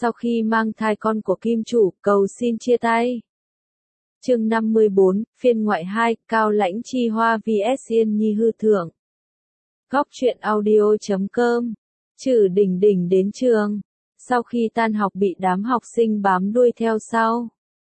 sau khi mang thai con của kim chủ, cầu xin chia tay. Chương 54, phiên ngoại 2, Cao Lãnh Chi Hoa vs Yên Nhi hư thượng. Góc truyện audio.com. Trử Đình Đình đến trường. Sau khi tan học bị đám học sinh bám đuôi theo sau.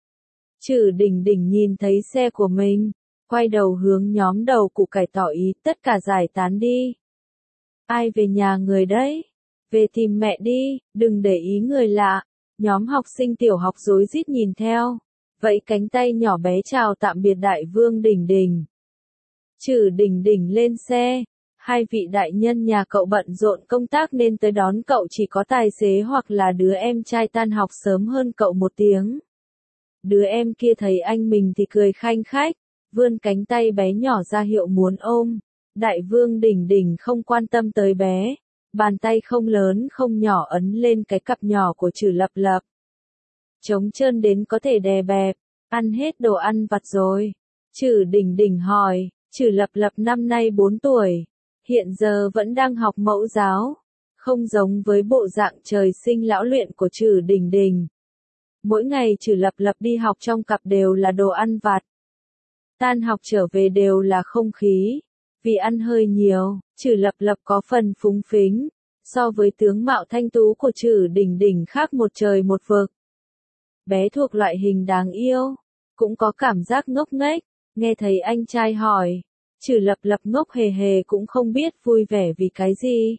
Trử Đình Đình nhìn thấy xe của mình, quay đầu hướng nhóm đầu củ cải tỏ ý tất cả giải tán đi. Ai về nhà người đấy? Về tìm mẹ đi, đừng để ý người lạ. Nhóm học sinh tiểu học rối rít nhìn theo, vẫy cánh tay nhỏ bé chào tạm biệt đại vương Đình Đình. Trử Đình Đình lên xe. Hai vị đại nhân nhà cậu bận rộn công tác nên tới đón cậu chỉ có tài xế hoặc là đứa em trai tan học sớm hơn cậu một tiếng. Đứa em kia thấy anh mình thì cười khanh khách, vươn cánh tay bé nhỏ ra hiệu muốn ôm. Đại vương Đình Đình không quan tâm tới bé, bàn tay không lớn không nhỏ ấn lên cái cặp nhỏ của Trử Lập Lập. Trống trơn đến có thể đè bẹp, ăn hết đồ ăn vặt rồi. Trử Đình Đình hỏi, Trử Lập Lập năm nay 4 tuổi. Hiện giờ vẫn đang học mẫu giáo, không giống với bộ dạng trời sinh lão luyện của Trử Đình Đình. Mỗi ngày Trử Lập Lập đi học trong cặp đều là đồ ăn vặt. Tan học trở về đều là không khí, vì ăn hơi nhiều, Trử Lập Lập có phần phúng phính, so với tướng mạo thanh tú của Trử Đình Đình khác một trời một vực. Bé thuộc loại hình đáng yêu, cũng có cảm giác ngốc nghếch, nghe thấy anh trai hỏi. Trử Lập Lập ngốc hề hề cũng không biết vui vẻ vì cái gì.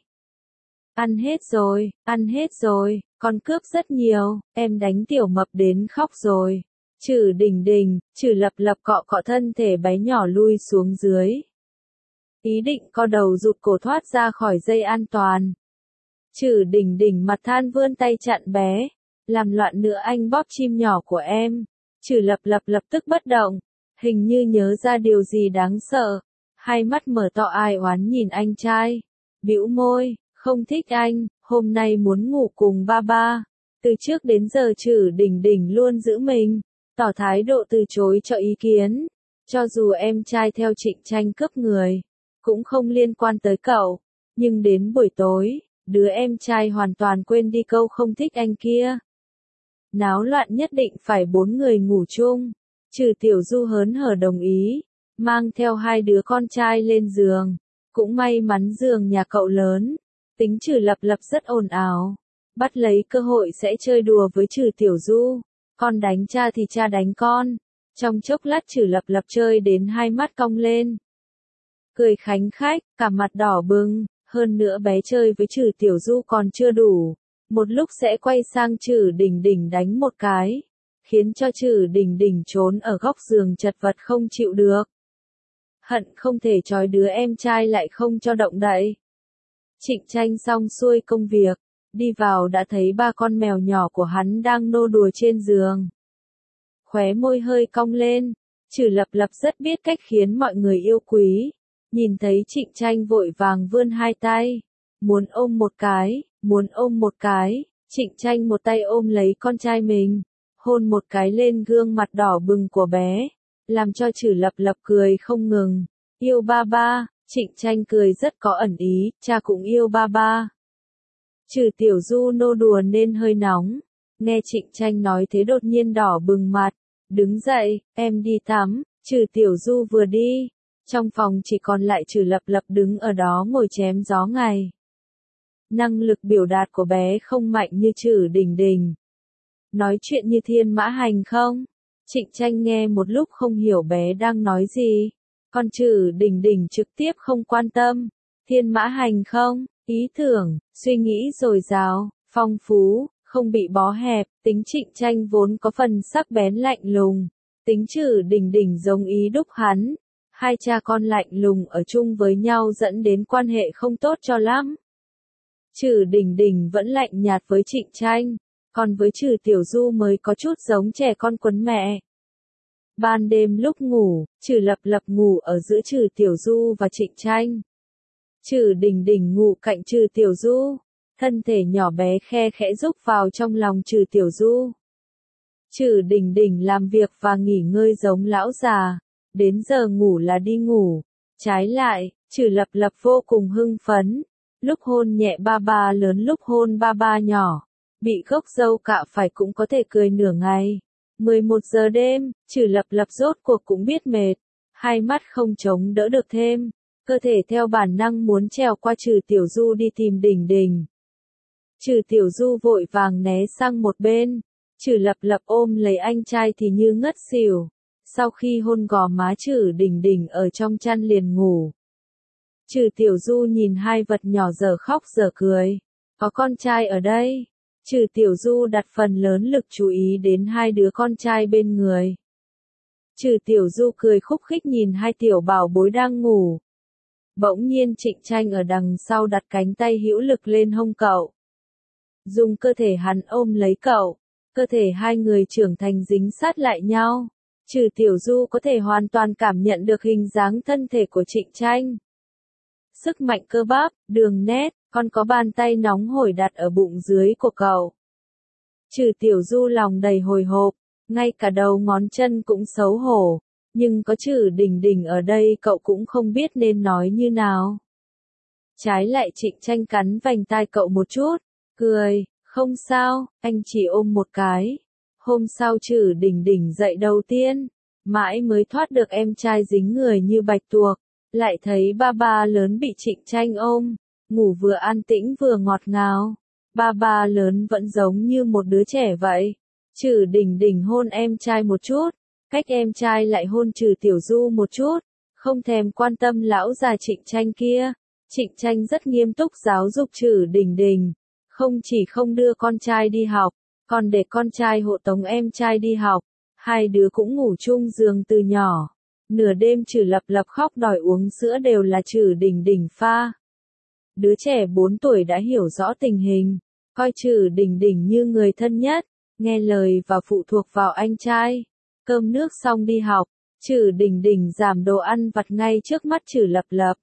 Ăn hết rồi, con cướp rất nhiều, em đánh tiểu mập đến khóc rồi. Trử Đình Đình, Trử Lập Lập cọ cọ thân thể bé nhỏ lui xuống dưới. Ý định co đầu rụt cổ thoát ra khỏi dây an toàn. Trử Đình Đình mặt than vươn tay chặn bé, làm loạn nữa anh bóp chim nhỏ của em. Trử Lập Lập lập tức bất động, hình như nhớ ra điều gì đáng sợ. Hai mắt mở to ai oán nhìn anh trai, bĩu môi, không thích anh, hôm nay muốn ngủ cùng ba ba. Từ trước đến giờ Trử Đình Đình luôn giữ mình, tỏ thái độ từ chối cho ý kiến. Cho dù em trai theo Trịnh Tranh cướp người, cũng không liên quan tới cậu. Nhưng đến buổi tối, đứa em trai hoàn toàn quên đi câu không thích anh kia. Náo loạn nhất định phải 4 người ngủ chung. Trừ Tiểu Du hớn hở đồng ý, mang theo 2 đứa con trai lên giường. Cũng may mắn giường nhà cậu lớn, tính Trử Lập Lập rất ồn ào, bắt lấy cơ hội sẽ chơi đùa với Trừ Tiểu Du. Con đánh cha thì cha đánh con. Trong chốc lát Trử Lập Lập chơi đến hai mắt cong lên, cười khánh khách, cả mặt đỏ bừng. Hơn nữa bé chơi với Trừ Tiểu Du còn chưa đủ, một lúc sẽ quay sang Trử Đình Đình đánh một cái, khiến cho Trử Đình Đình trốn ở góc giường chật vật không chịu được. Hận không thể trói đứa em trai lại không cho động đậy. Trịnh Tranh xong xuôi công việc, đi vào đã thấy 3 con mèo nhỏ của hắn đang nô đùa trên giường. Khóe môi hơi cong lên, Trử Lập Lập rất biết cách khiến mọi người yêu quý. Nhìn thấy Trịnh Tranh vội vàng vươn 2 tay, muốn ôm một cái, Trịnh Tranh một tay ôm lấy con trai mình, hôn một cái lên gương mặt đỏ bừng của bé, làm cho Trử Lập Lập cười không ngừng. Yêu ba ba, Trịnh Tranh cười rất có ẩn ý, cha cũng yêu ba ba. Trừ Tiểu Du nô đùa nên hơi nóng, nghe Trịnh Tranh nói thế đột nhiên đỏ bừng mặt, đứng dậy, em đi tắm. Trừ Tiểu Du vừa đi, trong phòng chỉ còn lại Trử Lập Lập đứng ở đó ngồi chém gió ngày. Năng lực biểu đạt của bé không mạnh như Trử Đình Đình. Nói chuyện như Thiên Mã Hành không? Trịnh Tranh nghe một lúc không hiểu bé đang nói gì. Còn Trử Đình Đình trực tiếp không quan tâm. Thiên Mã Hành không? Ý tưởng, suy nghĩ dồi dào, phong phú, không bị bó hẹp. Tính Trịnh Tranh vốn có phần sắc bén lạnh lùng. Tính Trử Đình Đình giống ý đúc hắn. Hai cha con lạnh lùng ở chung với nhau dẫn đến quan hệ không tốt cho lắm. Trử Đình Đình vẫn lạnh nhạt với Trịnh Tranh, còn với Trừ Tiểu Du mới có chút giống trẻ con quấn mẹ. Ban đêm lúc ngủ, Trử Lập Lập ngủ ở giữa Trừ Tiểu Du và Trịnh Tranh. Trử Đình Đình ngủ cạnh Trừ Tiểu Du, thân thể nhỏ bé khe khẽ rúc vào trong lòng Trừ Tiểu Du. Trử Đình Đình làm việc và nghỉ ngơi giống lão già, đến giờ ngủ là đi ngủ. Trái lại, Trử Lập Lập vô cùng hưng phấn, lúc hôn nhẹ ba ba lớn lúc hôn ba ba nhỏ, bị gốc dâu cạo phải cũng có thể cười nửa ngày. 11 giờ đêm, Trừ Lập Lập rốt cuộc cũng biết mệt, hai mắt không chống đỡ được thêm, cơ thể theo bản năng muốn trèo qua Trừ Tiểu Du đi tìm Đình Đình. Trừ Tiểu Du vội vàng né sang một bên, Trừ Lập Lập ôm lấy anh trai thì như ngất xỉu. Sau khi hôn gò má Trừ Đình Đình ở trong chăn liền ngủ. Trừ Tiểu Du nhìn hai vật nhỏ dở khóc dở cười. Có con trai ở đây. Trừ Tiểu Du đặt phần lớn lực chú ý đến hai đứa con trai bên người. Trừ Tiểu Du cười khúc khích nhìn hai tiểu bảo bối đang ngủ. Bỗng nhiên Trịnh Tranh ở đằng sau đặt cánh tay hữu lực lên hông cậu. Dùng cơ thể hắn ôm lấy cậu. Cơ thể hai người trưởng thành dính sát lại nhau. Trừ Tiểu Du có thể hoàn toàn cảm nhận được hình dáng thân thể của Trịnh Tranh. Sức mạnh cơ bắp, đường nét, còn có bàn tay nóng hổi đặt ở bụng dưới của cậu. Trừ Tiểu Du lòng đầy hồi hộp, ngay cả đầu ngón chân cũng xấu hổ, nhưng có Trừ Đình Đình ở đây cậu cũng không biết nên nói như nào. Trái lại Trịnh Tranh cắn vành tai cậu một chút, cười, không sao, anh chỉ ôm một cái. Hôm sau Trừ Đình Đình dậy đầu tiên, mãi mới thoát được em trai dính người như bạch tuộc, lại thấy ba ba lớn bị Trịnh Tranh ôm, ngủ vừa an tĩnh vừa ngọt ngào. Ba ba lớn vẫn giống như một đứa trẻ vậy. Trừ Đình Đình hôn em trai một chút, cách em trai lại hôn Trừ Tiểu Du một chút, không thèm quan tâm lão già Trịnh Tranh kia. Trịnh Tranh rất nghiêm túc giáo dục Trừ Đình Đình, không chỉ không đưa con trai đi học, còn để con trai hộ tống em trai đi học. Hai đứa cũng ngủ chung giường từ nhỏ. Nửa đêm Trừ Lập Lập khóc đòi uống sữa đều là Trừ Đình Đình pha. Đứa trẻ 4 tuổi đã hiểu rõ tình hình, coi Trừ Đình Đình như người thân nhất, nghe lời và phụ thuộc vào anh trai. Cơm nước xong đi học, Trừ Đình Đình giảm đồ ăn vặt ngay trước mắt Trừ Lập Lập.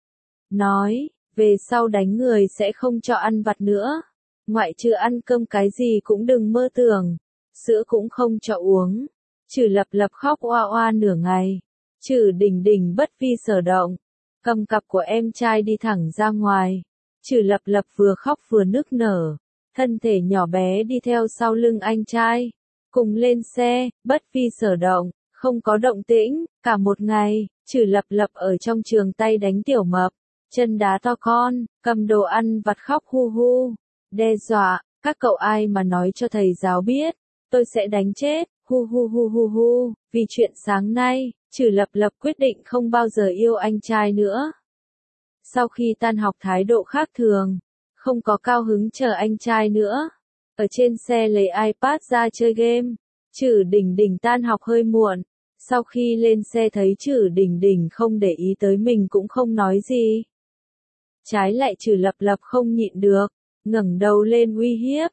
Nói, về sau đánh người sẽ không cho ăn vặt nữa. Ngoại trừ ăn cơm cái gì cũng đừng mơ tưởng. Sữa cũng không cho uống. Trừ Lập Lập khóc oa oa nửa ngày. Trừ Đình Đình bất vi sở động, cầm cặp của em trai đi thẳng ra ngoài. Trừ Lập Lập vừa khóc vừa nức nở, thân thể nhỏ bé đi theo sau lưng anh trai. Cùng lên xe, bất vi sở động, không có động tĩnh. Cả một ngày, Trừ Lập Lập ở trong trường tay đánh tiểu mập, chân đá to con, cầm đồ ăn vặt khóc hu hu, đe dọa, các cậu ai mà nói cho thầy giáo biết, tôi sẽ đánh chết, hu hu hu hu hu. Vì chuyện sáng nay, Trừ Lập Lập quyết định không bao giờ yêu anh trai nữa. Sau khi tan học thái độ khác thường, không có cao hứng chờ anh trai nữa. Ở trên xe lấy iPad ra chơi game. Trừ Đình Đình tan học hơi muộn. Sau khi lên xe thấy Trừ Đình Đình không để ý tới mình cũng không nói gì. Trái lại Trừ Lập Lập không nhịn được, ngẩng đầu lên uy hiếp.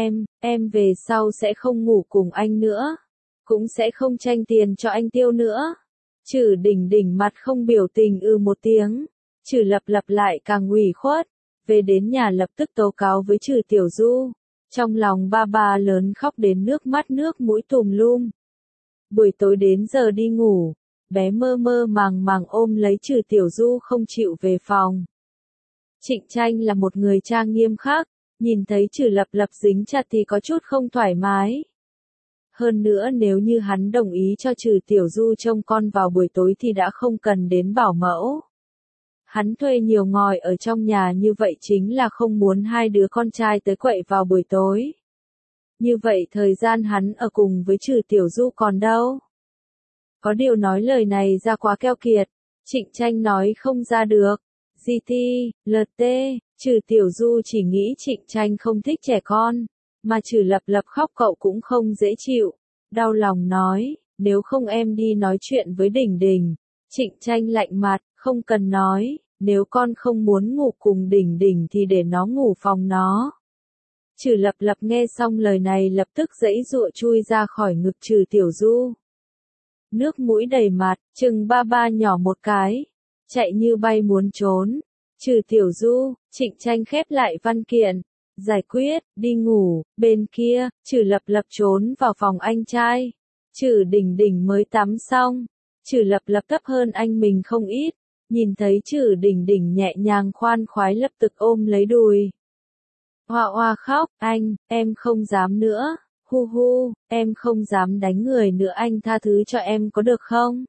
Em về sau sẽ không ngủ cùng anh nữa. Cũng sẽ không tranh tiền cho anh tiêu nữa. Trừ Đình Đình mặt không biểu tình một tiếng. Trừ Lập Lập lại càng ủy khuất. Về đến nhà lập tức tố cáo với Trừ Tiểu Du. Trong lòng ba ba lớn khóc đến nước mắt nước mũi tùm lum. Buổi tối đến giờ đi ngủ, bé mơ mơ màng màng ôm lấy Trừ Tiểu Du không chịu về phòng. Trịnh Tranh là một người trang nghiêm khắc, nhìn thấy Trừ Lập Lập dính chặt thì có chút không thoải mái. Hơn nữa nếu như hắn đồng ý cho Trừ Tiểu Du trông con vào buổi tối thì đã không cần đến bảo mẫu. Hắn thuê nhiều ngòi ở trong nhà như vậy chính là không muốn hai đứa con trai tới quậy vào buổi tối. Như vậy thời gian hắn ở cùng với Trừ Tiểu Du còn đâu. Có điều nói lời này ra quá keo kiệt, Trịnh Tranh nói không ra được. GT, LT, Trừ Tiểu Du chỉ nghĩ Trịnh Tranh không thích trẻ con, mà Trừ Lập Lập khóc cậu cũng không dễ chịu. Đau lòng nói, nếu không em đi nói chuyện với Đình Đình. Trịnh Tranh lạnh mặt, không cần nói, nếu con không muốn ngủ cùng Đình Đình thì để nó ngủ phòng nó. Trừ Lập Lập nghe xong lời này lập tức giãy giụa chui ra khỏi ngực Trừ Tiểu Du. Nước mũi đầy mặt, chừng ba ba nhỏ một cái, chạy như bay muốn trốn. Trừ Tiểu Du, Trịnh Tranh khép lại văn kiện, giải quyết, đi ngủ. Bên kia, Trừ Lập Lập trốn vào phòng anh trai. Trừ Đình Đình mới tắm xong. Trừ Lập Lập thấp hơn anh mình không ít. Nhìn thấy Trừ Đình Đình nhẹ nhàng khoan khoái lập tức ôm lấy đùi. Hoa hoa khóc, anh, em không dám nữa, hu hu, em không dám đánh người nữa, anh tha thứ cho em có được không?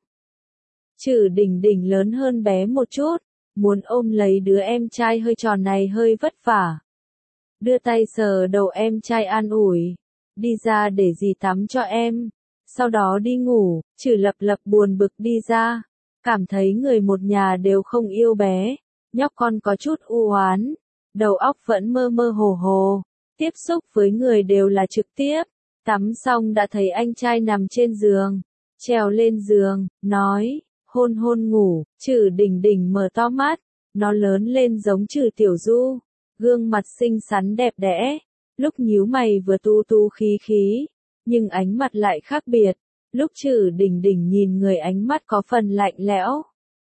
Trừ Đình Đình lớn hơn bé một chút, muốn ôm lấy đứa em trai hơi tròn này hơi vất vả. Đưa tay sờ đầu em trai an ủi, đi ra để dì tắm cho em, sau đó đi ngủ. Trừ Lập Lập buồn bực đi ra, cảm thấy người một nhà đều không yêu bé, nhóc con có chút u oán, đầu óc vẫn mơ mơ hồ hồ, tiếp xúc với người đều là trực tiếp. Tắm xong đã thấy anh trai nằm trên giường, trèo lên giường, nói, hôn hôn ngủ. Trừ Đình Đình mở to mắt, nó lớn lên giống Trừ Tiểu Du, gương mặt xinh xắn đẹp đẽ, lúc nhíu mày vừa tu tu khí khí, nhưng ánh mặt lại khác biệt, lúc Trừ Đình Đình nhìn người ánh mắt có phần lạnh lẽo.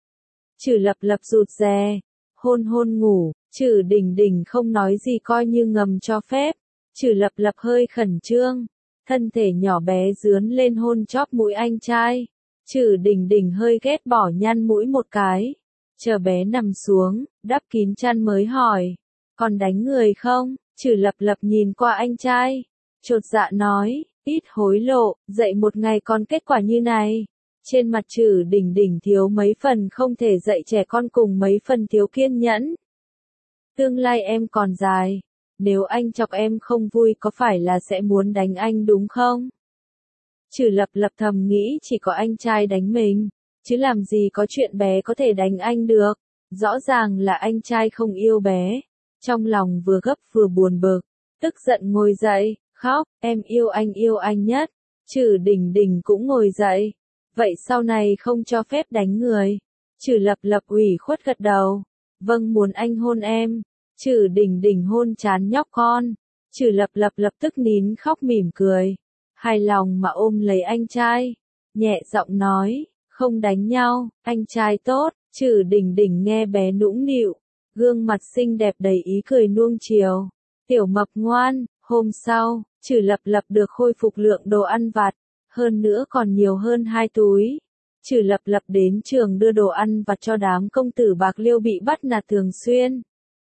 Trừ Lập Lập rụt rè, hôn hôn ngủ. Trừ Đình Đình không nói gì coi như ngầm cho phép. Trừ Lập Lập hơi khẩn trương, thân thể nhỏ bé dướn lên hôn chóp mũi anh trai. Trừ Đình Đình hơi ghét bỏ nhăn mũi một cái, chờ bé nằm xuống, đắp kín chăn mới hỏi, còn đánh người không? Trừ Lập Lập nhìn qua anh trai, chột dạ nói, ít hối lộ, dạy một ngày còn kết quả như này. Trên mặt Trừ Đình Đình thiếu mấy phần không thể dạy trẻ con cùng mấy phần thiếu kiên nhẫn. Tương lai em còn dài, nếu anh chọc em không vui có phải là sẽ muốn đánh anh đúng không? Trừ Lập Lập thầm nghĩ chỉ có anh trai đánh mình, chứ làm gì có chuyện bé có thể đánh anh được. Rõ ràng là anh trai không yêu bé. Trong lòng vừa gấp vừa buồn bực, tức giận ngồi dậy, khóc, em yêu anh nhất. Trừ Đình Đình cũng ngồi dậy, vậy sau này không cho phép đánh người. Trừ Lập Lập ủy khuất gật đầu, vâng muốn anh hôn em. Trừ Đình Đình hôn trán nhóc con, Trừ Lập Lập lập tức nín khóc mỉm cười, hài lòng mà ôm lấy anh trai, nhẹ giọng nói, không đánh nhau, anh trai tốt. Trừ Đình Đình nghe bé nũng nịu, gương mặt xinh đẹp đầy ý cười nuông chiều, tiểu mập ngoan. Hôm sau, Trừ Lập Lập được khôi phục lượng đồ ăn vặt, hơn nữa còn nhiều hơn 2 túi. Trừ Lập Lập đến trường đưa đồ ăn vặt cho đám công tử Bạc Liêu bị bắt nạt thường xuyên.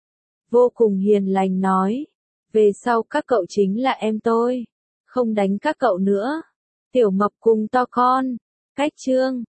Vô cùng hiền lành nói, về sau các cậu chính là em tôi, không đánh các cậu nữa. Tiểu mập cùng to con, cách chương.